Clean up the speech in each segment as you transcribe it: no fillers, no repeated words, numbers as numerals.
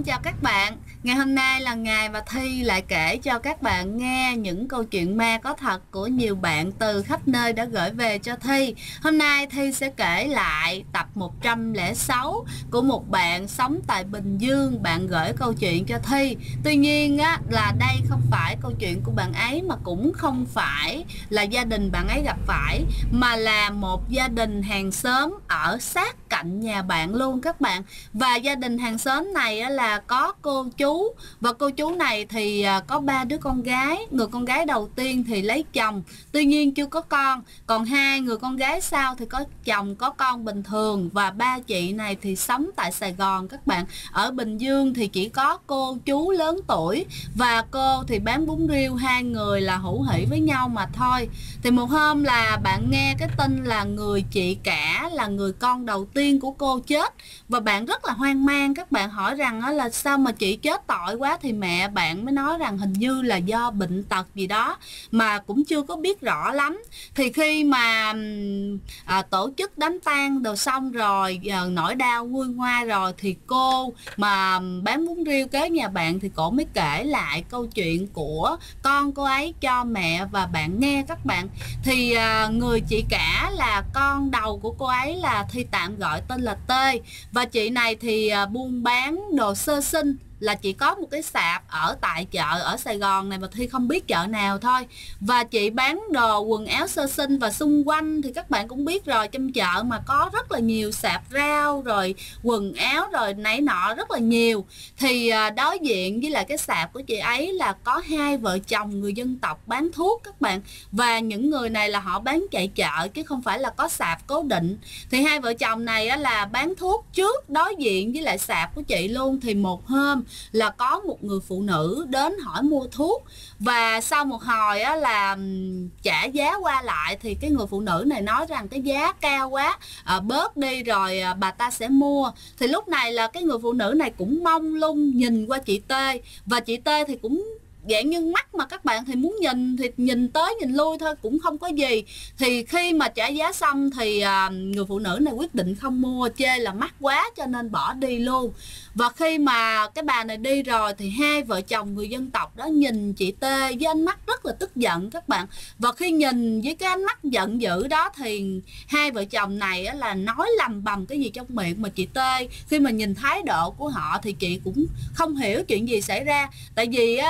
Xin chào các bạn. Ngày hôm nay là ngày mà Thi lại kể cho các bạn nghe những câu chuyện ma có thật của nhiều bạn từ khắp nơi đã gửi về cho Thi. Hôm nay Thi sẽ kể lại tập 106 của một bạn sống tại Bình Dương. Bạn gửi câu chuyện cho Thi. Tuy nhiên á, là đây không phải câu chuyện của bạn ấy, mà cũng không phải là gia đình bạn ấy gặp phải, mà là một gia đình hàng xóm ở sát cạnh nhà bạn luôn các bạn. Và gia đình hàng xóm này là có cô chú, và cô chú này thì có 3 đứa con gái. Người con gái đầu tiên thì lấy chồng, tuy nhiên chưa có con. Còn 2 người con gái sau thì có chồng, có con bình thường. Và ba chị này thì sống tại Sài Gòn các bạn. Ở Bình Dương thì chỉ có cô chú lớn tuổi và cô thì bán bún riêu, 2 người là hữu hỉ với nhau mà thôi. Thì một hôm là bạn nghe cái tin là người chị cả, là người con đầu tiên của cô chết, và bạn rất là hoang mang. Các bạn hỏi rằng là sao mà chị chết tội quá, thì mẹ bạn mới nói rằng hình như là do bệnh tật gì đó mà cũng chưa có biết rõ lắm. Thì khi mà tổ chức đám tang đồ xong rồi, nỗi đau nguôi ngoai rồi, thì cô mà bán bún riêu kế nhà bạn thì cổ mới kể lại câu chuyện của con cô ấy cho mẹ và bạn nghe các bạn. Thì người chị cả là con đầu của cô ấy là Thi tạm gọi tên là T. Và chị này thì buôn bán đồ sơ sinh, là chỉ có một cái sạp ở tại chợ ở Sài Gòn này mà Thi không biết chợ nào thôi. Và chị bán đồ quần áo sơ sinh, và xung quanh thì các bạn cũng biết rồi, trong chợ mà có rất là nhiều sạp rau rồi quần áo rồi nấy nọ rất là nhiều. Thì đối diện với lại cái sạp của chị ấy là có 2 vợ chồng người dân tộc bán thuốc các bạn. Và những người này là họ bán chạy chợ chứ không phải là có sạp cố định. Thì 2 vợ chồng này là bán thuốc trước đối diện với lại sạp của chị luôn. Thì một hôm là có một người phụ nữ đến hỏi mua thuốc, và sau một hồi là trả giá qua lại thì cái người phụ nữ này nói rằng cái giá cao quá, bớt đi rồi bà ta sẽ mua. Thì lúc này là cái người phụ nữ này cũng mông lung nhìn qua chị T, và chị T thì cũng dạng như mắt mà các bạn, thì muốn nhìn thì nhìn tới nhìn lui thôi, cũng không có gì. Thì khi mà trả giá xong thì người phụ nữ này quyết định không mua, chê là mắc quá cho nên bỏ đi luôn. Và khi mà cái bà này đi rồi thì 2 vợ chồng người dân tộc đó nhìn chị T với ánh mắt rất là tức giận các bạn. Và khi nhìn với cái ánh mắt giận dữ đó thì 2 vợ chồng này là nói lầm bầm cái gì trong miệng, mà chị T khi mà nhìn thái độ của họ thì chị cũng không hiểu chuyện gì xảy ra. Tại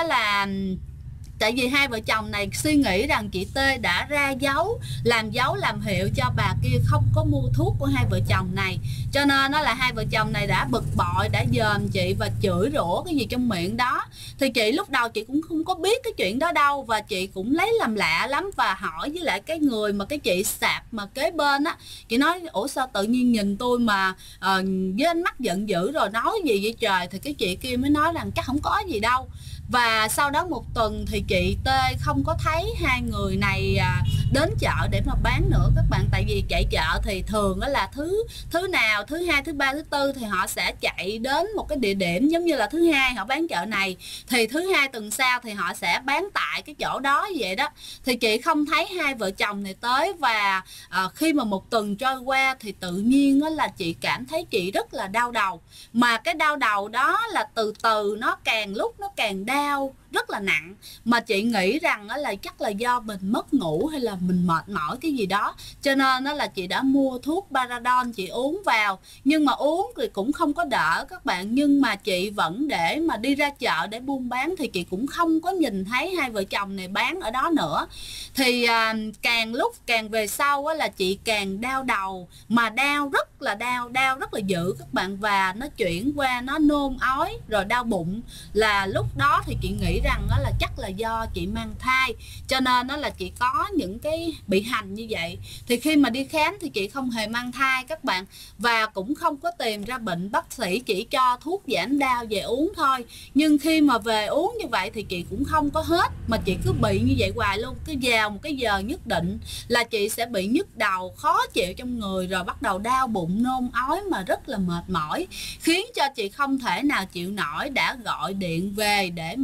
vì 2 vợ chồng này suy nghĩ rằng chị T đã ra dấu làm hiệu cho bà kia không có mua thuốc của 2 vợ chồng này. Cho nên là 2 vợ chồng này đã bực bội, đã dòm chị và chửi rủa cái gì trong miệng đó. Thì chị lúc đầu chị cũng không có biết cái chuyện đó đâu, và chị cũng lấy làm lạ lắm, và hỏi với lại cái người mà cái chị sạp mà kế bên á. Chị nói ủa sao tự nhiên nhìn tôi mà với ánh mắt giận dữ rồi nói gì vậy trời. Thì cái chị kia mới nói rằng chắc không có gì đâu. Và sau đó một tuần thì chị T không có thấy 2 người này đến chợ để mà bán nữa các bạn. Tại vì chạy chợ thì thường đó là thứ nào, thứ 2, thứ 3, thứ 4 thì họ sẽ chạy đến một cái địa điểm, giống như là thứ 2 họ bán chợ này thì thứ 2 tuần sau thì họ sẽ bán tại cái chỗ đó vậy đó. Thì chị không thấy 2 vợ chồng này tới. Và khi mà một tuần trôi qua thì tự nhiên là chị cảm thấy chị rất là đau đầu. Mà cái đau đầu đó là từ từ nó càng lúc nó càng đau rất là nặng. Mà chị nghĩ rằng là chắc là do mình mất ngủ hay là mình mệt mỏi cái gì đó, cho nên là chị đã mua thuốc Paradol chị uống vào. Nhưng mà uống thì cũng không có đỡ các bạn. Nhưng mà chị vẫn để mà đi ra chợ để buôn bán, thì chị cũng không có nhìn thấy 2 vợ chồng này bán ở đó nữa. Thì càng lúc càng về sau là chị càng đau đầu, mà đau rất là dữ các bạn. Và nó chuyển qua nó nôn ói rồi đau bụng. Là lúc đó thì chị nghĩ rằng là chắc là do chị mang thai, cho nên là chị có những cái bị hành như vậy. Thì khi mà đi khám thì chị không hề mang thai các bạn, và cũng không có tìm ra bệnh. Bác sĩ chỉ cho thuốc giảm đau về uống thôi. Nhưng khi mà về uống như vậy thì chị cũng không có hết, mà chị cứ bị như vậy hoài luôn. Cứ vào một cái giờ nhất định là chị sẽ bị nhức đầu, khó chịu trong người, rồi bắt đầu đau bụng, nôn ói mà rất là mệt mỏi, khiến cho chị không thể nào chịu nổi, đã gọi điện về để mà nói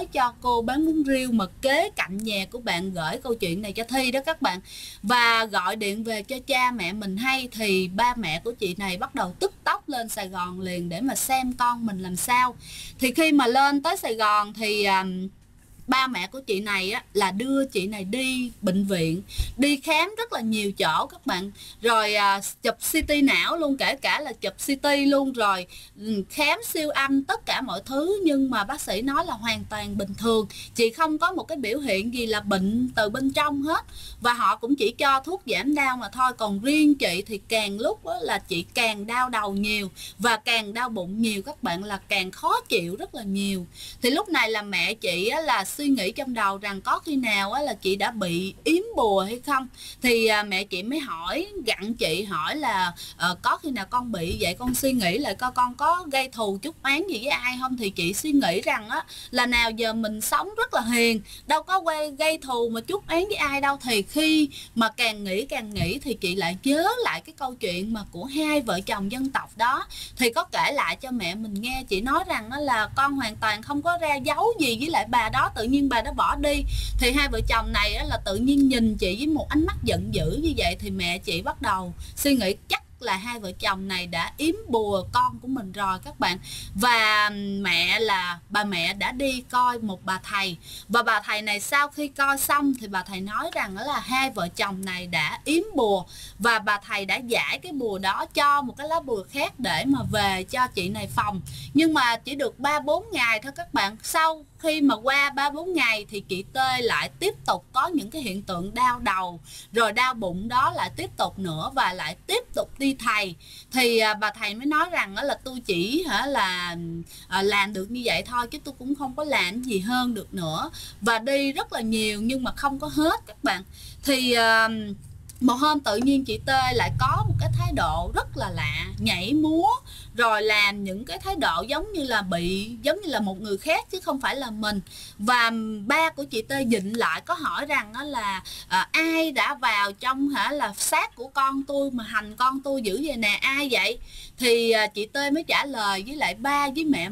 nói cho cô bán bún riêu mà kế cạnh nhà của bạn gửi câu chuyện này cho Thi đó các bạn, và gọi điện về cho cha mẹ mình hay, thì ba mẹ của chị này bắt đầu tức tốc lên Sài Gòn liền để mà xem con mình làm sao. Thì khi mà lên tới Sài Gòn thì ba mẹ của chị này á, là đưa chị này đi bệnh viện, đi khám rất là nhiều chỗ các bạn, rồi chụp CT não luôn, kể cả là chụp CT luôn, rồi khám siêu âm tất cả mọi thứ, nhưng mà bác sĩ nói là hoàn toàn bình thường, chị không có một cái biểu hiện gì là bệnh từ bên trong hết, và họ cũng chỉ cho thuốc giảm đau mà thôi. Còn riêng chị thì càng lúc á, là chị càng đau đầu nhiều và càng đau bụng nhiều các bạn, là càng khó chịu rất là nhiều. Thì lúc này là mẹ chị á, là suy nghĩ trong đầu rằng có khi nào á, là chị đã bị yếm bùa hay không. Thì mẹ chị mới hỏi, gặn chị hỏi là có khi nào con bị vậy, con suy nghĩ lại coi con có gây thù chuốc oán gì với ai không. Thì chị suy nghĩ rằng á, là nào giờ mình sống rất là hiền, đâu có gây thù mà chuốc oán với ai đâu. Thì khi mà càng nghĩ thì chị lại nhớ lại cái câu chuyện mà của hai vợ chồng dân tộc đó, thì có kể lại cho mẹ mình nghe. Chị nói rằng đó là con hoàn toàn không có ra dấu gì với lại bà đó, tự nhiên bà đó bỏ đi. Thì hai vợ chồng này á, là tự nhiên nhìn chị với một ánh mắt giận dữ như vậy, thì mẹ chị bắt đầu suy nghĩ chắc là hai vợ chồng này đã yếm bùa con của mình rồi các bạn. Và bà mẹ đã đi coi một bà thầy, và bà thầy này sau khi coi xong thì bà thầy nói rằng đó là hai vợ chồng này đã yếm bùa, và bà thầy đã giải cái bùa đó cho một cái lá bùa khác để mà về cho chị này phòng. Nhưng mà chỉ được 3-4 ngày thôi các bạn. Sau khi mà qua 3-4 ngày thì chị Tê lại tiếp tục có những cái hiện tượng đau đầu, rồi đau bụng đó lại tiếp tục nữa, và lại tiếp tục đi thầy. Thì bà thầy mới nói rằng đó là tôi chỉ làm được như vậy thôi, chứ tôi cũng không có làm gì hơn được nữa. Và đi rất là nhiều nhưng mà không có hết các bạn. Thì một hôm tự nhiên chị Tê lại có một cái thái độ rất là lạ, nhảy múa, rồi làm những cái thái độ giống như là một người khác chứ không phải là mình. Và ba của chị Tê dịnh lại có hỏi rằng đó là ai đã vào trong là xác của con tôi mà hành con tôi dữ vậy nè, ai vậy? Thì chị Tê mới trả lời với lại ba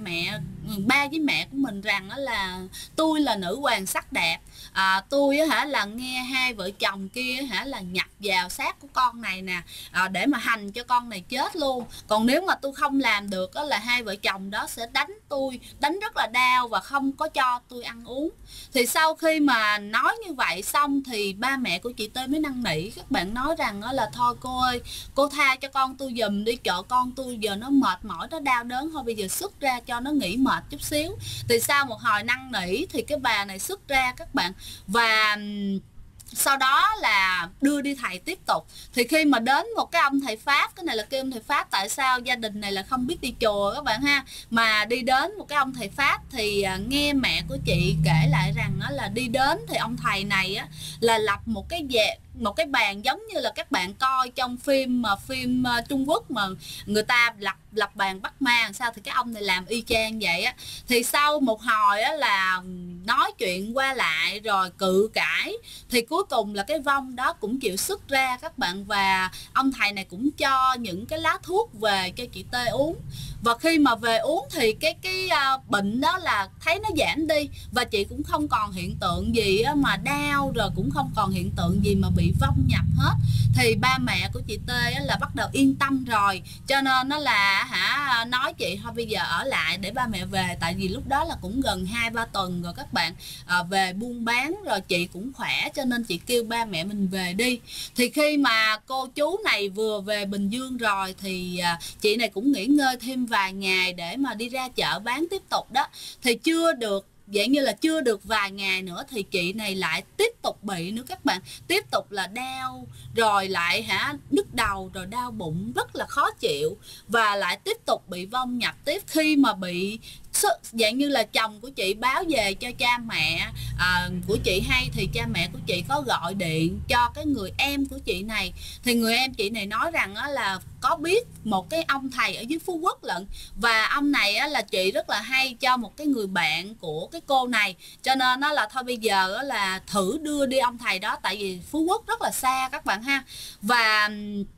với mẹ của mình rằng đó là tôi là nữ hoàng sắc đẹp. Tôi là nghe hai vợ chồng kia là nhập vào xác của con này nè, để mà hành cho con này chết luôn. Còn nếu mà tôi không làm được đó, là hai vợ chồng đó sẽ đánh tôi, đánh rất là đau và không có cho tôi ăn uống. Thì sau khi mà nói như vậy xong thì ba mẹ của chị Tê mới năn nỉ các bạn, nói rằng đó là thôi cô ơi, cô tha cho con tôi giùm đi, chợ con tôi giờ nó mệt mỏi, nó đau đớn thôi, bây giờ xuất ra cho nó nghỉ mệt chút xíu. Thì sau một hồi năn nỉ thì cái bà này xuất ra các bạn, và sau đó là đưa đi thầy tiếp tục. Thì khi mà đến một cái ông thầy Pháp, cái này là kêu ông thầy Pháp, tại sao gia đình này là không biết đi chùa các bạn ha, mà đi đến một cái ông thầy Pháp. Thì nghe mẹ của chị kể lại rằng đó là đi đến thì ông thầy này á, là lập một cái bàn giống như là các bạn coi trong phim Trung Quốc mà người ta lập bàn bắt ma làm sao, thì cái ông này làm y chang vậy á. Thì sau một hồi á, là nói chuyện qua lại rồi cự cãi, thì cuối cùng là cái vong đó cũng chịu xuất ra các bạn, và ông thầy này cũng cho những cái lá thuốc về cho chị Tê uống. Và khi mà về uống thì cái bệnh đó là thấy nó giảm đi, và chị cũng không còn hiện tượng gì mà đau, rồi cũng không còn hiện tượng gì mà bị vong nhập hết. Thì ba mẹ của chị Tê là bắt đầu yên tâm rồi, cho nên nó là nói chị thôi bây giờ ở lại để ba mẹ về, tại vì lúc đó là cũng gần 2-3 tuần rồi các bạn, về buôn bán rồi chị cũng khỏe, cho nên chị kêu ba mẹ mình về đi. Thì khi mà cô chú này vừa về Bình Dương rồi thì chị này cũng nghỉ ngơi thêm vài ngày để mà đi ra chợ bán tiếp tục đó. Thì chưa được vài ngày nữa thì chị này lại tiếp tục bị nữa các bạn, tiếp tục là đau, rồi lại nhức đầu, rồi đau bụng rất là khó chịu, và lại tiếp tục bị vong nhập tiếp. Khi mà bị dạng như là chồng của chị báo về cho cha mẹ của chị hay, thì cha mẹ của chị có gọi điện cho cái người em của chị này. Thì người em chị này nói rằng là có biết một cái ông thầy ở dưới Phú Quốc lận, và ông này là chị rất là hay cho một cái người bạn của cái cô này, cho nên nó là thôi bây giờ là thử đưa đi ông thầy đó, tại vì Phú Quốc rất là xa các bạn ha. Và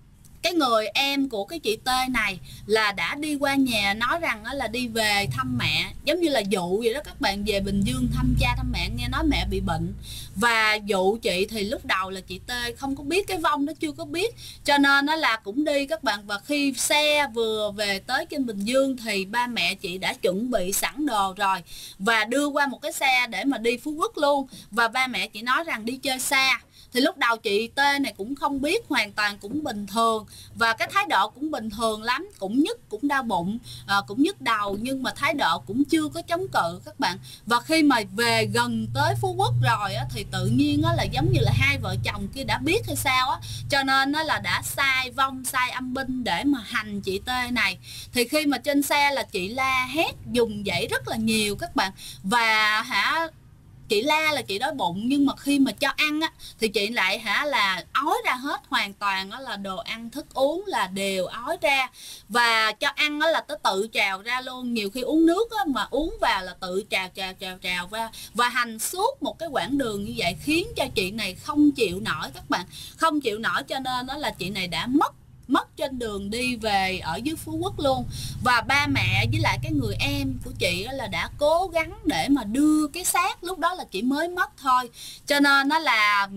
cái người em của cái chị T này là đã đi qua nhà nói rằng là đi về thăm mẹ, giống như là dụ vậy đó các bạn, về Bình Dương thăm cha thăm mẹ, nghe nói mẹ bị bệnh và dụ chị. Thì lúc đầu là chị T không có biết, cái Vong nó chưa có biết, cho nên nó là cũng đi các bạn. Và khi xe vừa về tới trên Bình Dương thì ba mẹ chị đã chuẩn bị sẵn đồ rồi và đưa qua một cái xe để mà đi Phú Quốc luôn. Và ba mẹ chị nói rằng đi chơi xa. Thì lúc đầu chị T này cũng không biết, hoàn toàn cũng bình thường và cái thái độ cũng bình thường lắm, cũng nhức, cũng đau bụng, cũng nhức đầu, nhưng mà thái độ cũng chưa có chống cự các bạn. Và khi mà về gần tới Phú Quốc rồi á, thì tự nhiên á, là giống như là hai vợ chồng kia đã biết hay sao á, cho nên nó là đã sai Vong, sai âm binh để mà hành chị T này. Thì khi mà trên xe là chị la hét dùng dãy rất là nhiều các bạn, và chị la là chị đói bụng, nhưng mà khi mà cho ăn á thì chị lại là ói ra hết, hoàn toàn đó là đồ ăn thức uống là đều ói ra, và cho ăn đó là tới tự trào ra luôn. Nhiều khi uống nước á, mà uống vào là tự trào và hành suốt một cái quãng đường như vậy, khiến cho chị này không chịu nổi các bạn, không chịu nổi, cho nên đó là chị này đã mất trên đường đi về ở dưới Phú Quốc luôn. Và ba mẹ với lại cái người em của chị là đã cố gắng để mà đưa cái xác, lúc đó là chị mới mất thôi, cho nên nó là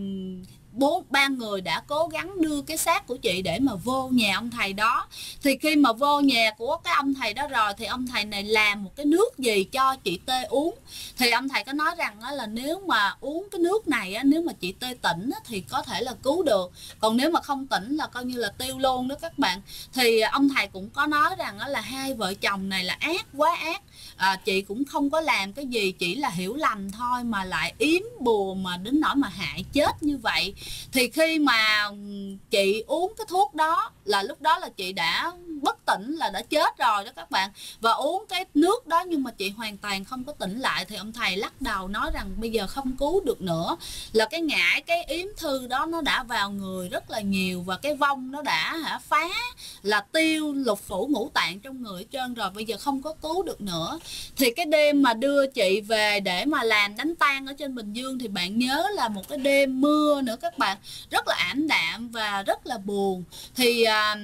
ba người đã cố gắng đưa cái xác của chị để mà vô nhà ông thầy đó. Thì khi mà vô nhà của cái ông thầy đó rồi thì ông thầy này làm một cái nước gì cho chị T uống. Thì ông thầy có nói rằng là nếu mà uống cái nước này á, nếu mà chị T tỉnh á, thì có thể là cứu được, còn nếu mà không tỉnh là coi như là tiêu luôn đó các bạn. Thì ông thầy cũng có nói rằng là hai vợ chồng này là ác, quá ác. Chị cũng không có làm cái gì, chỉ là hiểu lầm thôi mà lại yếm bùa mà đến nỗi mà hại chết như vậy. Thì khi mà chị uống cái thuốc đó là lúc đó là chị đã bất tỉnh, là đã chết rồi đó các bạn. Và uống cái nước đó nhưng mà chị hoàn toàn không có tỉnh lại. Thì ông thầy lắc đầu nói rằng bây giờ không cứu được nữa, là cái ngải, cái yếm thư đó nó đã vào người rất là nhiều, và cái vong nó đã phá là tiêu lục phủ ngũ tạng trong người hết trơn rồi, bây giờ không có cứu được nữa. Thì cái đêm mà đưa chị về để mà làm đánh tang ở trên Bình Dương thì bạn nhớ là một cái đêm mưa nữa các bạn, rất là ảm đạm và rất là buồn. Thì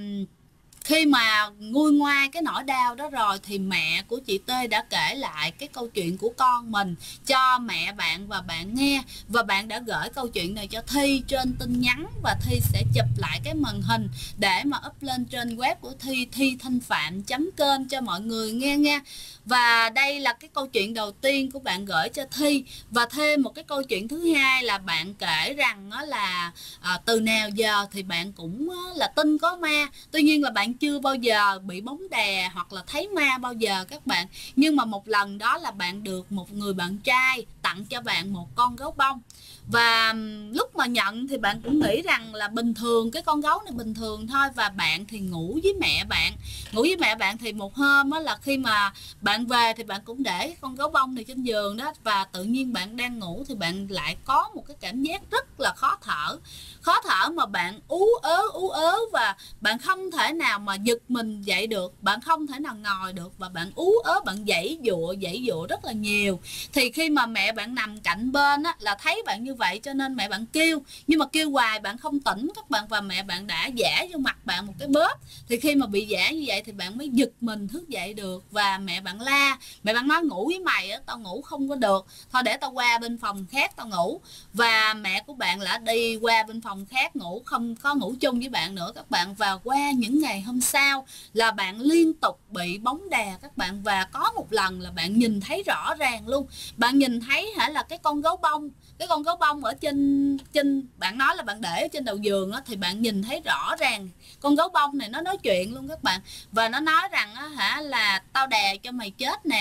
khi mà nguôi ngoai cái nỗi đau đó rồi thì mẹ của chị T đã kể lại cái câu chuyện của con mình cho mẹ bạn và bạn nghe, và bạn đã gửi câu chuyện này cho Thi trên tin nhắn, và Thi sẽ chụp lại cái màn hình để mà up lên trên web của Thi, thithanhpham.com cho mọi người nghe nha. Và đây là cái câu chuyện đầu tiên của bạn gửi cho Thi. Và thêm một cái câu chuyện thứ hai là bạn kể rằng là từ nào giờ thì bạn cũng là tin có ma, tuy nhiên là bạn chưa bao giờ bị bóng đè hoặc là thấy ma bao giờ các bạn. Nhưng mà một lần đó là bạn được một người bạn trai tặng cho bạn một con gấu bông. Và lúc mà nhận thì bạn cũng nghĩ rằng là bình thường, cái con gấu này bình thường thôi. Và bạn thì ngủ với mẹ bạn. Thì một hôm á, là khi mà bạn về thì bạn cũng để cái con gấu bông này trên giường đó, và tự nhiên bạn đang ngủ thì bạn lại có một cái cảm giác rất là khó thở mà bạn ú ớ, và bạn không thể nào mà giật mình dậy được, bạn không thể nào ngồi được, và bạn ú ớ, bạn giãy giụa rất là nhiều. Thì khi mà mẹ bạn nằm cạnh bên á, là thấy bạn như vậy cho nên mẹ bạn kêu, nhưng mà kêu hoài bạn không tỉnh các bạn, và mẹ bạn đã giã vô mặt bạn một cái bóp. Thì khi mà bị giã như vậy thì bạn mới giật mình thức dậy được, và mẹ bạn la, mẹ bạn nói ngủ với mày á, tao ngủ không có được, thôi để tao qua bên phòng khác tao ngủ. Và mẹ của bạn đã đi qua bên phòng khác ngủ, không có ngủ chung với bạn nữa các bạn. Và qua những ngày hôm sau là bạn liên tục bị bóng đè các bạn, và có một lần là bạn nhìn thấy rõ ràng luôn, bạn nhìn thấy là cái con gấu bông ở trên bạn nói là bạn để ở trên đầu giường đó, thì bạn nhìn thấy rõ ràng con gấu bông này nó nói chuyện luôn các bạn. Và nó nói rằng là tao đè cho mày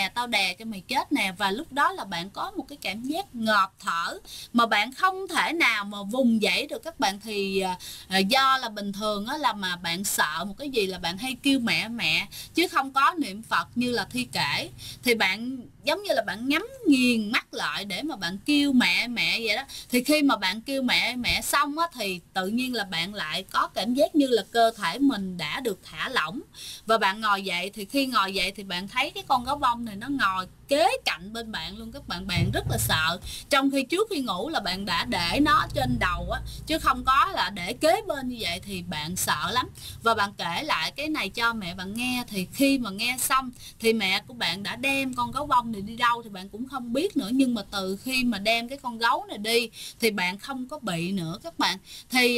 chết nè. Và lúc đó là bạn có một cái cảm giác ngộp thở mà bạn không thể nào mà vùng dậy được các bạn. Thì do là bình thường là mà bạn sợ một cái gì là bạn hay kêu mẹ chứ không có niệm Phật như là Thi kể. Thì bạn giống như là bạn nhắm nghiền mắt lại để mà bạn kêu mẹ vậy đó. Thì khi mà bạn kêu mẹ xong á, thì tự nhiên là bạn lại có cảm giác như là cơ thể mình đã được thả lỏng, và bạn ngồi dậy. Thì khi ngồi dậy thì bạn thấy cái con gấu bông này nó ngồi kế cạnh bên bạn luôn các bạn. Bạn rất là sợ, trong khi trước khi ngủ là bạn đã để nó trên đầu á, chứ không có là để kế bên như vậy, thì bạn sợ lắm. Và bạn kể lại cái này cho mẹ bạn nghe, thì khi mà nghe xong thì mẹ của bạn đã đem con gấu bông này đi đâu thì bạn cũng không biết nữa. Nhưng mà từ khi mà đem cái con gấu này đi thì bạn không có bị nữa các bạn. Thì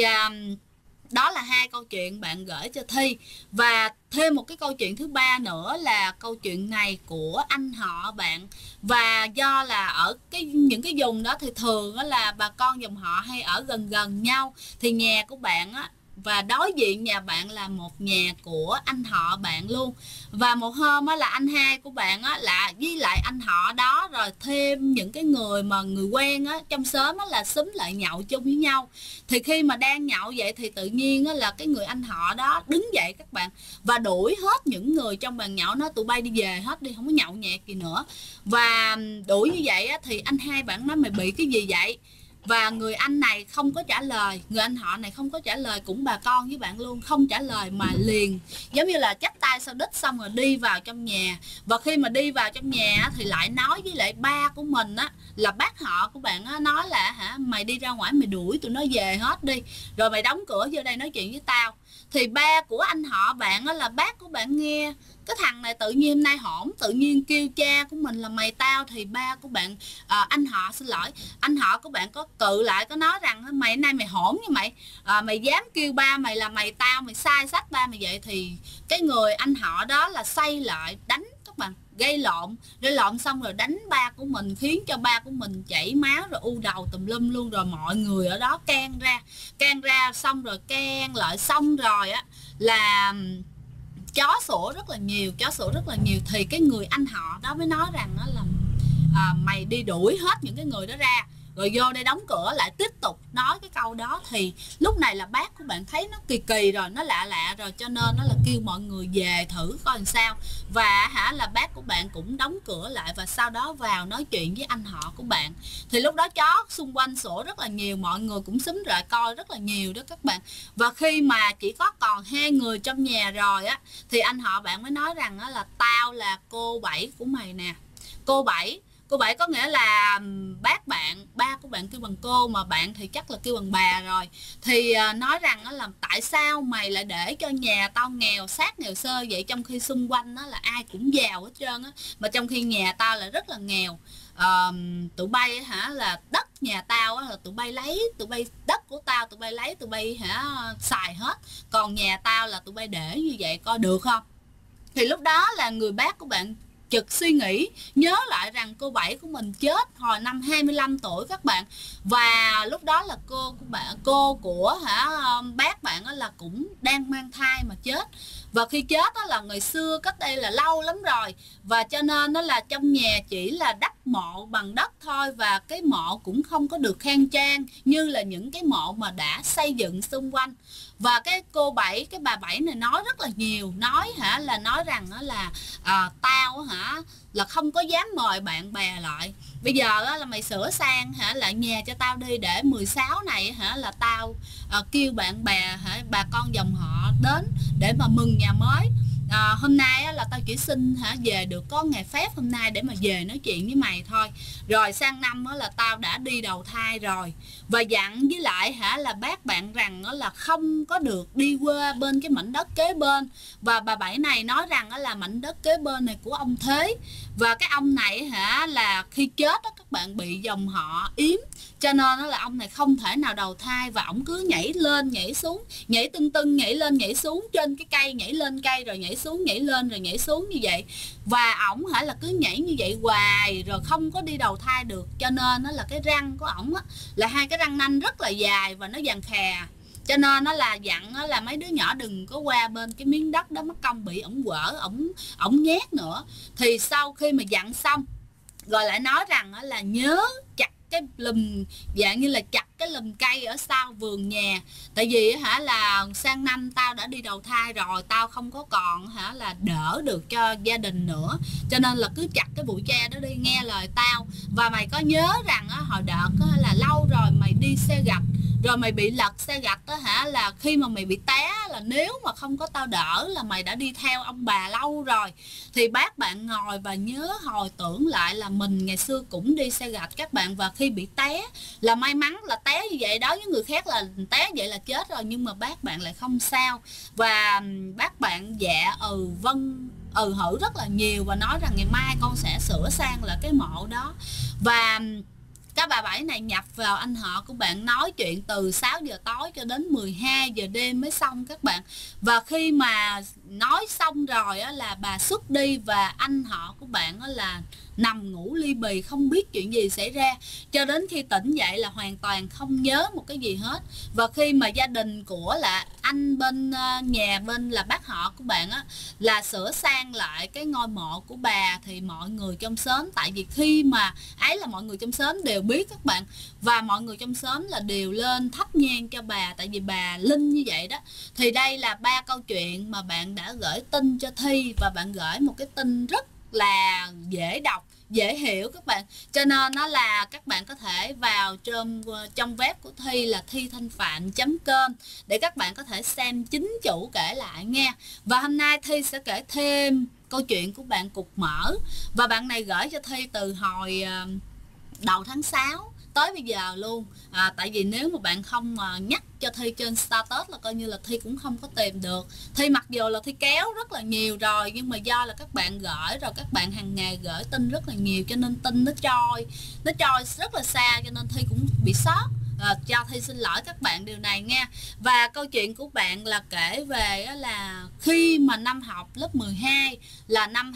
đó là hai câu chuyện bạn gửi cho Thi. Và thêm một cái câu chuyện thứ ba nữa là câu chuyện này của anh họ bạn. Và do là ở những cái vùng đó thì thường là bà con dòng họ hay ở gần gần nhau, thì nhà của bạn á và đối diện nhà bạn là một nhà của anh họ bạn luôn. Và một hôm á là anh hai của bạn á là với lại anh họ đó, rồi thêm những cái người mà người quen á trong xóm á là xúm lại nhậu chung với nhau. Thì khi mà đang nhậu vậy thì tự nhiên á là cái người anh họ đó đứng dậy các bạn, và đuổi hết những người trong bàn nhậu, nó tụi bay đi về hết đi, không có nhậu nhẹt gì nữa. Và đuổi như vậy á thì anh hai bạn nói mày bị cái gì vậy? Và người anh này không có trả lời, người anh họ này không có trả lời, cũng bà con với bạn luôn, không trả lời mà liền giống như là chắp tay sau đít, xong rồi đi vào trong nhà. Và khi mà đi vào trong nhà thì lại nói với lại ba của mình á, là bác họ của bạn á, nói là mày đi ra ngoài mày đuổi tụi nó về hết đi, rồi mày đóng cửa vô đây nói chuyện với tao. Thì ba của anh họ bạn á, là bác của bạn nghe cái thằng này tự nhiên hôm nay hổn, tự nhiên kêu cha của mình là mày tao, thì ba của bạn anh họ, xin lỗi, anh họ của bạn có cự lại, có nói rằng mày hôm nay mày hổn như mày, mày dám kêu ba mày là mày tao, mày sai sách ba mày vậy. Thì cái người anh họ đó là xoay lại đánh các bạn, gây lộn xong rồi đánh ba của mình, khiến cho ba của mình chảy máu rồi u đầu tùm lum luôn. Rồi mọi người ở đó can ra xong rồi can lại, xong rồi á là chó sủa rất là nhiều. Thì cái người anh họ đó mới nói rằng là mày đi đuổi hết những cái người đó ra, rồi vô đây đóng cửa lại, tiếp tục nói cái câu đó. Thì lúc này là bác của bạn thấy nó kỳ rồi, nó lạ rồi, cho nên nó là kêu mọi người về thử coi làm sao. Và là bác của bạn cũng đóng cửa lại, và sau đó vào nói chuyện với anh họ của bạn. Thì lúc đó chó xung quanh sủa rất là nhiều, mọi người cũng xúm lại coi rất là nhiều đó các bạn. Và khi mà chỉ có còn hai người trong nhà rồi á, thì anh họ bạn mới nói rằng là tao là cô Bảy của mày nè. Cô Bảy có nghĩa là ba của bạn kêu bằng cô, mà bạn thì chắc là kêu bằng bà rồi. Thì nói rằng là tại sao mày lại để cho nhà tao nghèo sát nghèo sơ vậy, trong khi xung quanh là ai cũng giàu hết trơn á, mà trong khi nhà tao là rất là nghèo. Tụi bay là đất nhà tao là tụi bay lấy, tụi bay đất của tao tụi bay lấy, tụi bay xài hết, còn nhà tao là tụi bay để như vậy, coi được không? Thì lúc đó là người bác của bạn chợt suy nghĩ, nhớ lại rằng cô Bảy của mình chết hồi năm 25 tuổi các bạn. Và lúc đó là cô của bác bạn là cũng đang mang thai mà chết. Và khi chết đó là ngày xưa, cách đây là lâu lắm rồi, và cho nên nó là trong nhà chỉ là đắp mộ bằng đất thôi, và cái mộ cũng không có được khang trang như là những cái mộ mà đã xây dựng xung quanh. Và cái bà Bảy này nói rất là nhiều, nói rằng là tao là không có dám mời bạn bè lại, bây giờ là mày sửa sang lại nhà cho tao đi, để 16 này là tao kêu bạn bè bà con dòng họ đến để mà mừng nhà mới. Hôm nay là tao chỉ xin về được có ngày phép hôm nay để mà về nói chuyện với mày thôi, rồi sang năm là tao đã đi đầu thai rồi. Và dặn với lại là bác bạn rằng là không có được đi qua bên cái mảnh đất kế bên. Và bà Bảy này nói rằng là mảnh đất kế bên này của ông Thế, và cái ông này là khi chết đó các bạn bị dòng họ yếm, cho nên là ông này không thể nào đầu thai, và ổng cứ nhảy lên nhảy xuống, nhảy tưng nhảy lên nhảy xuống trên cái cây, nhảy lên cây rồi nhảy xuống, nhảy lên rồi nhảy xuống như vậy. Và ổng là cứ nhảy như vậy hoài rồi không có đi đầu thai được, cho nên nó là cái răng của ổng là hai cái răng nanh rất là dài và nó vàng khè, cho nên nó là dặn là mấy đứa nhỏ đừng có qua bên cái miếng đất đó, mất công bị ổng quở, ổng nhét nữa. Thì sau khi mà dặn xong rồi lại nói rằng là nhớ chặt cái lùm, dạng như là chặt cái lùm cây ở sau vườn nhà, tại vì là sang năm tao đã đi đầu thai rồi, tao không có còn là đỡ được cho gia đình nữa, cho nên là cứ chặt cái bụi tre đó đi, nghe lời tao. Và mày có nhớ rằng hồi đợt là lâu rồi mày đi xe gạch rồi mày bị lật xe gạch đó là khi mà mày bị té là nếu mà không có tao đỡ là mày đã đi theo ông bà lâu rồi. Thì bác bạn ngồi và nhớ hồi tưởng lại là mình ngày xưa cũng đi xe gạch các bạn, và khi bị té là may mắn là té như vậy, đó với người khác là té vậy là chết rồi, nhưng mà bác bạn lại không sao. Và bác bạn dạ vâng hử rất là nhiều và nói rằng ngày mai con sẽ sửa sang lại cái mộ đó. Và các bà Bảy này nhập vào anh họ của bạn, nói chuyện từ 6 giờ tối cho đến 12 giờ đêm mới xong các bạn. Và khi mà nói xong rồi á, là bà xuất đi và anh họ của bạn á, là nằm ngủ ly bì, không biết chuyện gì xảy ra, cho đến khi tỉnh dậy là hoàn toàn không nhớ một cái gì hết. Và khi mà gia đình của là anh bên nhà bên là bác họ của bạn á, là sửa sang lại cái ngôi mộ của bà, thì mọi người trong xóm, tại vì khi mà ấy là mọi người trong xóm đều biết các bạn, và mọi người trong xóm là đều lên thắp nhang cho bà, tại vì bà linh như vậy đó. Thì đây là 3 câu chuyện mà bạn đã gửi tin cho Thi, và bạn gửi một cái tin rất là dễ đọc, dễ hiểu các bạn, cho nên nó là các bạn có thể vào trong web của Thi là thithanhphạn.com để các bạn có thể xem chính chủ kể lại nha. Và hôm nay Thi sẽ kể thêm câu chuyện của bạn Cục Mỡ, và bạn này gửi cho Thi từ hồi đầu tháng 6 tới bây giờ luôn. Tại vì nếu mà bạn không mà nhắc cho Thi trên status là coi như là Thi cũng không có tìm được. Thi mặc dù là Thi kéo rất là nhiều rồi, nhưng mà do là các bạn gửi rồi, các bạn hàng ngày gửi tin rất là nhiều, cho nên tin nó trôi rất là xa, cho nên Thi cũng bị sót. Cho Thi xin lỗi các bạn điều này nha. Và câu chuyện của bạn là kể về là khi mà năm học lớp 12 là năm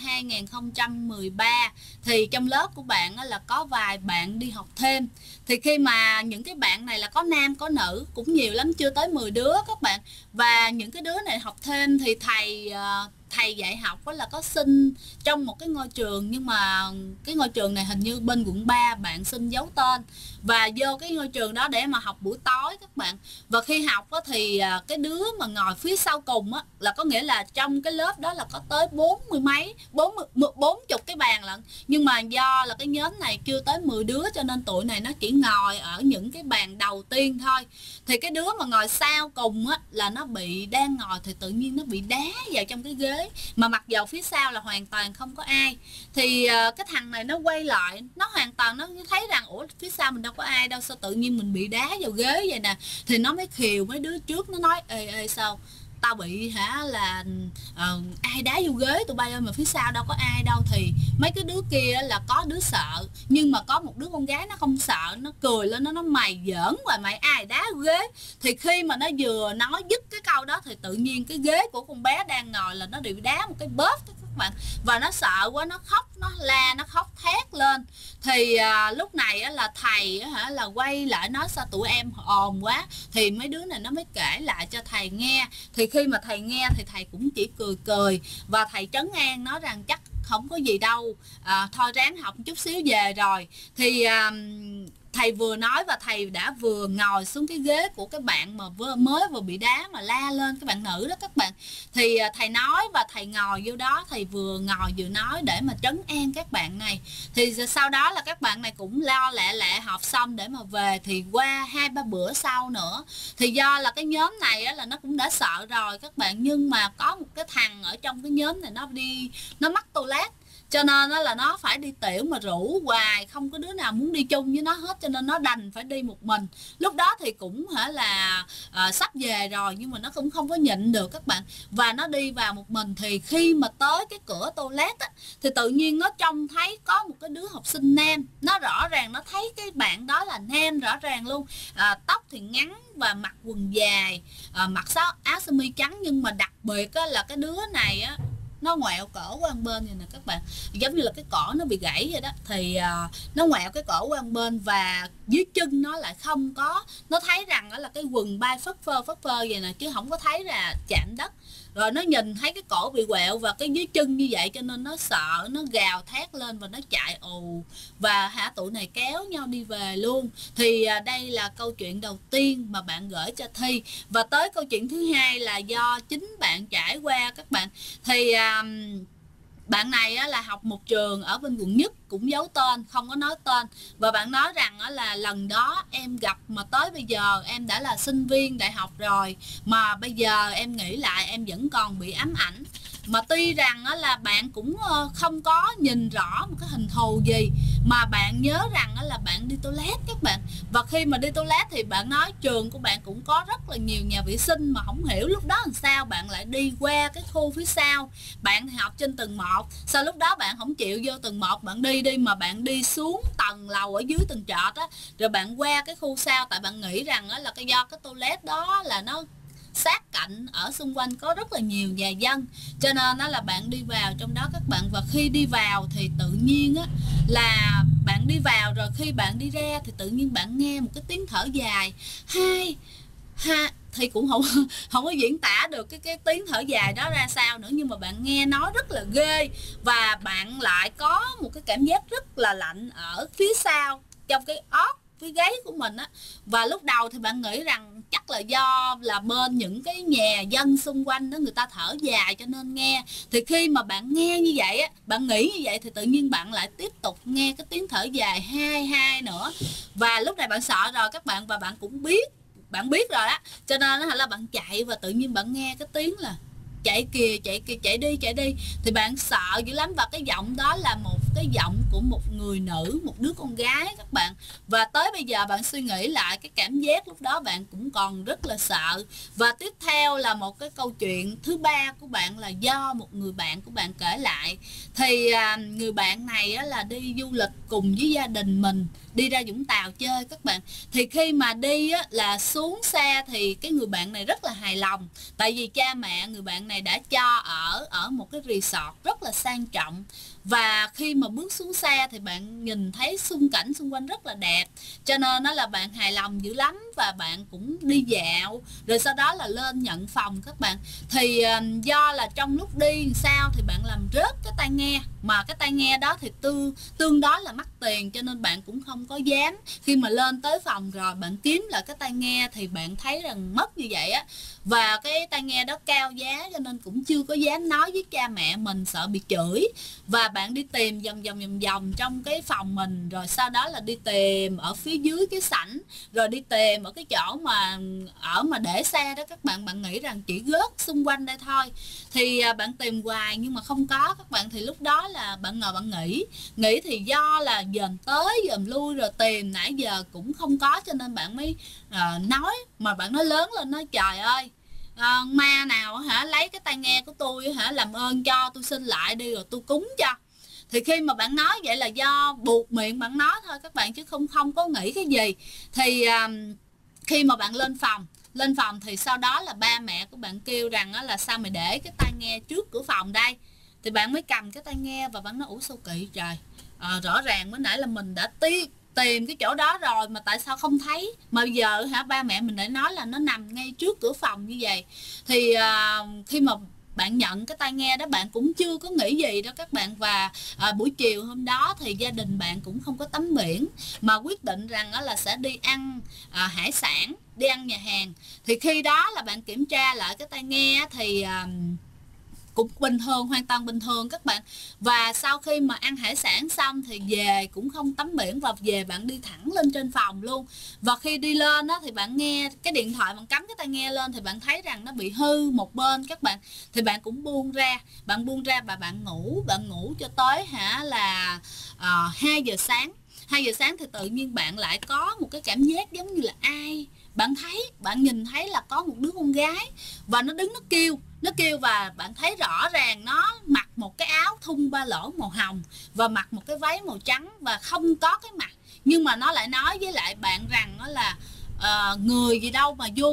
2013, thì trong lớp của bạn là có vài bạn đi học thêm. Thì khi mà những cái bạn này là có nam có nữ, cũng nhiều lắm, chưa tới 10 đứa các bạn. Và những cái đứa này học thêm thì thầy dạy học là có xin trong một cái ngôi trường, nhưng mà cái ngôi trường này hình như bên quận 3, bạn xin giấu tên và vô cái ngôi trường đó để mà học buổi tối các bạn. Và khi học thì cái đứa mà ngồi phía sau cùng là có nghĩa là trong cái lớp đó là có tới 40 cái bàn lận, nhưng mà do là cái nhóm này chưa tới 10 đứa cho nên tụi này nó chỉ ngồi ở những cái bàn đầu tiên thôi. Thì cái đứa mà ngồi sau cùng là nó đang ngồi thì tự nhiên nó bị đá vào trong cái ghế, mà mặc dầu phía sau là hoàn toàn không có ai. Thì cái thằng này nó quay lại, nó hoàn toàn nó thấy rằng ủa phía sau mình đâu có ai đâu, sao tự nhiên mình bị đá vào ghế vậy nè. Thì nó mới khều mấy đứa trước, nó nói ê sao tao bị là ai đá vô ghế tụi bay ơi, mà phía sau đâu có ai đâu. Thì mấy cái đứa kia là có đứa sợ, nhưng mà có một đứa con gái nó không sợ, nó cười lên, nó nói mày giỡn hoài, mày ai đá vô ghế. Thì khi mà nó vừa nói dứt cái câu đó thì tự nhiên cái ghế của con bé đang ngồi là nó bị đá một cái bóp các bạn. Và nó sợ quá, nó khóc, nó la, nó khóc thét lên. Thì lúc này là thầy là quay lại nói sao tụi em ồn quá. Thì mấy đứa này nó mới kể lại cho thầy nghe. Thì khi mà thầy nghe thì thầy cũng chỉ cười và thầy trấn an nói rằng chắc không có gì đâu, thôi ráng học chút xíu về rồi. Thì thầy vừa nói và thầy đã vừa ngồi xuống cái ghế của cái bạn mà mới vừa bị đá mà la lên, cái bạn nữ đó các bạn. Thì thầy nói và thầy ngồi vô đó, thầy vừa ngồi vừa nói để mà trấn an các bạn này. Thì sau đó là các bạn này cũng lo lẹ học xong để mà về. Thì qua 2-3 bữa sau nữa thì do là cái nhóm này là nó cũng đã sợ rồi các bạn, nhưng mà có một cái thằng ở trong cái nhóm này nó mắc toilet, cho nên là nó phải đi tiểu mà rủ hoài, không có đứa nào muốn đi chung với nó hết, cho nên nó đành phải đi một mình. Lúc đó thì cũng là sắp về rồi, nhưng mà nó cũng không có nhịn được các bạn, và nó đi vào một mình. Thì khi mà tới cái cửa toilet thì tự nhiên nó trông thấy có một cái đứa học sinh nam, nó rõ ràng nó thấy cái bạn đó là nam rõ ràng luôn, tóc thì ngắn và mặc quần dài, mặc áo sơ mi trắng. Nhưng mà đặc biệt là cái đứa này nó ngoẹo cổ qua một bên vậy nè các bạn, giống như là cái cổ nó bị gãy vậy đó. Thì nó ngoẹo cái cổ qua một bên và dưới chân nó lại không có, nó thấy rằng là cái quần bay phất phơ vậy nè, chứ không có thấy là chạm đất. Rồi nó nhìn thấy cái cổ bị quẹo và cái dưới chân như vậy, cho nên nó sợ, nó gào thét lên và nó chạy ù. Và tụi này kéo nhau đi về luôn. Thì đây là câu chuyện đầu tiên mà bạn gửi cho Thi. Và tới câu chuyện thứ hai là do chính bạn trải qua các bạn. Thì bạn này á, là học một trường ở bên quận Nhất, cũng giấu tên, không có nói tên. Và bạn nói rằng á, là lần đó em gặp mà tới bây giờ em đã là sinh viên đại học rồi, mà bây giờ em nghĩ lại em vẫn còn bị ám ảnh. Mà tuy rằng á, là bạn cũng không có nhìn rõ một cái hình thù gì, mà bạn nhớ rằng á, là bạn đi toilet các bạn. Và khi mà đi toilet thì bạn nói trường của bạn cũng có rất là nhiều nhà vệ sinh, mà không hiểu lúc đó làm sao bạn lại đi qua cái khu phía sau. Bạn thì học trên tầng 1, sao lúc đó bạn không chịu vô tầng 1 bạn đi mà bạn đi xuống tầng lầu ở dưới tầng trệt á, rồi bạn qua cái khu sau, tại bạn nghĩ rằng á, là do cái toilet đó là nó sát cạnh, ở xung quanh có rất là nhiều nhà dân, cho nên đó là bạn đi vào trong đó các bạn. Và khi đi vào thì tự nhiên á, là bạn đi vào rồi khi bạn đi ra thì tự nhiên bạn nghe một cái tiếng thở dài, hai ha, thì cũng không có diễn tả được cái tiếng thở dài đó ra sao nữa, nhưng mà bạn nghe nó rất là ghê. Và bạn lại có một cái cảm giác rất là lạnh ở phía sau trong cái ót phía gáy của mình á. Và lúc đầu thì bạn nghĩ rằng chắc là do là bên những cái nhà dân xung quanh đó người ta thở dài cho nên nghe. Thì khi mà bạn nghe như vậy á, bạn nghĩ như vậy thì tự nhiên bạn lại tiếp tục nghe cái tiếng thở dài hai hai nữa. Và lúc này bạn sợ rồi các bạn, và bạn cũng biết, bạn biết rồi á, cho nên là bạn chạy và tự nhiên bạn nghe cái tiếng là chạy kìa, chạy kìa, chạy đi. Thì bạn sợ dữ lắm, và cái giọng đó là một cái giọng của một người nữ, một đứa con gái các bạn. Và tới bây giờ bạn suy nghĩ lại cái cảm giác lúc đó bạn cũng còn rất là sợ. Và tiếp theo là một cái câu chuyện thứ ba của bạn là do một người bạn của bạn kể lại. Thì người bạn này á, là đi du lịch cùng với gia đình mình, đi ra Vũng Tàu chơi các bạn. Thì khi mà đi á, là xuống xe thì cái người bạn này rất là hài lòng, tại vì cha mẹ người bạn này đã cho ở một cái resort rất là sang trọng. Và khi mà bước xuống xe thì bạn nhìn thấy xung cảnh xung quanh rất là đẹp, cho nên nó là bạn hài lòng dữ lắm. Và bạn cũng đi dạo rồi sau đó là lên nhận phòng các bạn. Thì do là trong lúc đi sao thì bạn làm rớt cái tai nghe, mà cái tai nghe đó thì tương đó là mắc tiền, cho nên bạn cũng không có dám. Khi mà lên tới phòng rồi bạn kiếm lại cái tai nghe thì bạn thấy rằng mất như vậy á. Và cái tai nghe đó cao giá cho nên cũng chưa có dám nói với cha mẹ mình, sợ bị chửi. Và bạn đi tìm vòng trong cái phòng mình, rồi sau đó là đi tìm ở phía dưới cái sảnh, rồi đi tìm ở cái chỗ mà để xe đó các bạn. Bạn nghĩ rằng chỉ gớt xung quanh đây thôi. Thì bạn tìm hoài nhưng mà không có các bạn. Thì lúc đó là bạn ngồi bạn nghĩ thì do là dòm tới dòm lui rồi tìm nãy giờ cũng không có, cho nên bạn mới nói. Mà bạn nói lớn lên, nói trời ơi, ma nào hả lấy cái tai nghe của tôi hả, làm ơn cho tôi xin lại đi rồi tôi cúng cho. Thì khi mà bạn nói vậy là do buộc miệng bạn nói thôi các bạn, chứ không có nghĩ cái gì. Thì khi mà bạn lên phòng thì sau đó là ba mẹ của bạn kêu rằng là sao mày để cái tai nghe trước cửa phòng đây. Thì bạn mới cầm cái tai nghe và bạn nói ủa sao kỳ trời, rõ ràng mới nãy là mình đã tìm cái chỗ đó rồi mà tại sao không thấy, mà bây giờ hả ba mẹ mình lại nói là nó nằm ngay trước cửa phòng như vậy. Thì khi mà bạn nhận cái tai nghe đó bạn cũng chưa có nghĩ gì đó các bạn. Và buổi chiều hôm đó thì gia đình bạn cũng không có tắm biển, mà quyết định rằng là sẽ đi ăn hải sản, đi ăn nhà hàng. Thì khi đó là bạn kiểm tra lại cái tai nghe thì cũng bình thường, hoàn toàn bình thường các bạn. Và sau khi mà ăn hải sản xong thì về cũng không tắm biển, và về bạn đi thẳng lên trên phòng luôn. Và khi đi lên đó thì bạn nghe cái điện thoại, bạn cắm cái tai nghe lên thì bạn thấy rằng nó bị hư một bên các bạn. Thì bạn cũng buông ra và bạn ngủ cho tới là 2 giờ sáng. 2 giờ sáng thì tự nhiên bạn lại có một cái cảm giác giống như là ai bạn nhìn thấy là có một đứa con gái và nó đứng nó kêu. Và bạn thấy rõ ràng nó mặc một cái áo thun ba lỗ màu hồng và mặc một cái váy màu trắng và không có cái mặt. Nhưng mà nó lại nói với lại bạn rằng đó là người gì đâu mà vô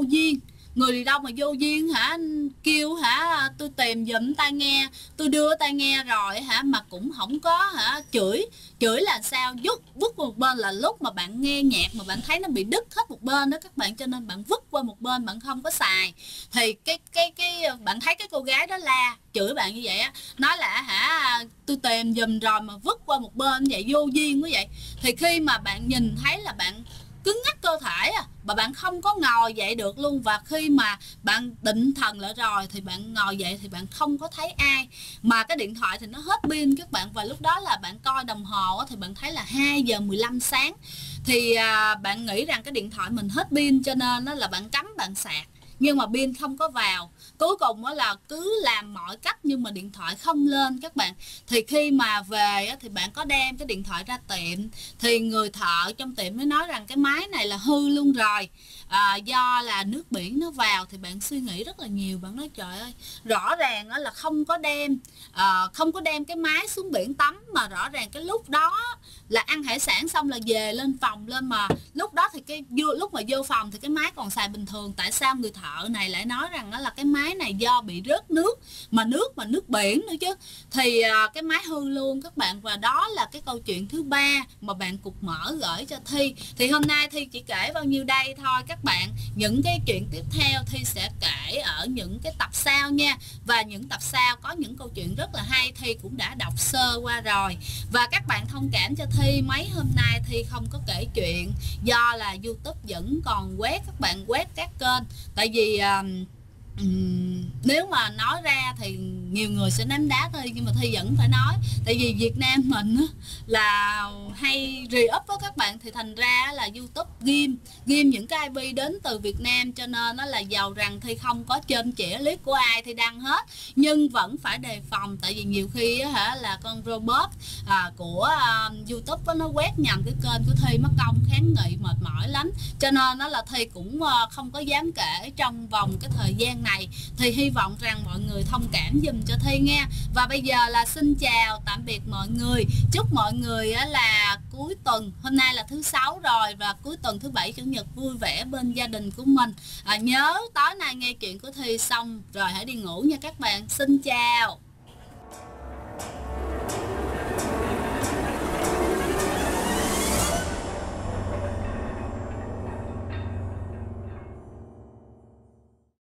duyên hả, kêu hả tôi tìm giùm tai nghe, tôi đưa tai nghe rồi hả mà cũng không có hả, chửi là sao, vứt một bên. Là lúc mà bạn nghe nhạc mà bạn thấy nó bị đứt hết một bên đó các bạn, cho nên bạn vứt qua một bên, bạn không có xài. Thì cái bạn thấy cái cô gái đó la chửi bạn như vậy á, nói là hả tôi tìm giùm rồi mà vứt qua một bên vậy, vô duyên quá vậy. Thì khi mà bạn nhìn thấy là bạn cứng nhắc cơ thể mà bạn không có ngồi dậy được luôn. Và khi mà bạn định thần lại rồi thì bạn ngồi dậy thì bạn không có thấy ai, mà cái điện thoại thì nó hết pin các bạn. Và lúc đó là bạn coi đồng hồ thì bạn thấy là 2:15 sáng. Thì bạn nghĩ rằng cái điện thoại mình hết pin cho nên là bạn cắm bạn sạc, nhưng mà pin không có vào. Cuối cùng là cứ làm mọi cách nhưng mà điện thoại không lên các bạn. Thì khi mà về thì bạn có đem cái điện thoại ra tiệm, thì người thợ trong tiệm mới nói rằng cái máy này là hư luôn rồi, do là nước biển nó vào. Thì bạn suy nghĩ rất là nhiều, bạn nói trời ơi, rõ ràng là không có đem cái máy xuống biển tắm, mà rõ ràng cái lúc đó là ăn hải sản xong là về lên phòng lên, mà lúc đó thì lúc mà vô phòng thì cái máy còn xài bình thường. Tại sao người thợ này lại nói rằng đó là cái máy này do bị rớt nước, mà nước biển nữa chứ. Thì cái máy hư luôn các bạn. Và đó là cái câu chuyện thứ 3 mà bạn Cục Mở gửi cho Thi. Thì hôm nay Thi chỉ kể bao nhiêu đây thôi các bạn. Những cái chuyện tiếp theo Thi sẽ kể ở những cái tập sau nha. Và những tập sau có những câu chuyện rất là hay, Thi cũng đã đọc sơ qua rồi. Và các bạn thông cảm cho Thi, mấy hôm nay Thi không có kể chuyện do là YouTube vẫn còn quét, các bạn quét các kênh. Tại vì nếu mà nói ra thì nhiều người sẽ ném đá Thi, nhưng mà Thi vẫn phải nói. Tại vì Việt Nam mình là hay re-up với các bạn, thì thành ra là YouTube ghim những cái IP đến từ Việt Nam, cho nên nó là giàu rằng Thi không có trên chĩa clip của ai Thi đăng hết. Nhưng vẫn phải đề phòng, tại vì nhiều khi là con robot của YouTube nó quét nhầm cái kênh của Thi, mất công kháng nghị mệt mỏi lắm. Cho nên nó là Thi cũng không có dám kể trong vòng cái thời gian này. Thì hy vọng rằng mọi người thông cảm dùm cho Thi nha. Và bây giờ là xin chào tạm biệt mọi người. Chúc mọi người là cuối tuần, hôm nay là thứ 6 rồi, và cuối tuần thứ 7 chủ nhật vui vẻ bên gia đình của mình. Nhớ tối nay nghe chuyện của Thi xong rồi hãy đi ngủ nha các bạn. Xin chào.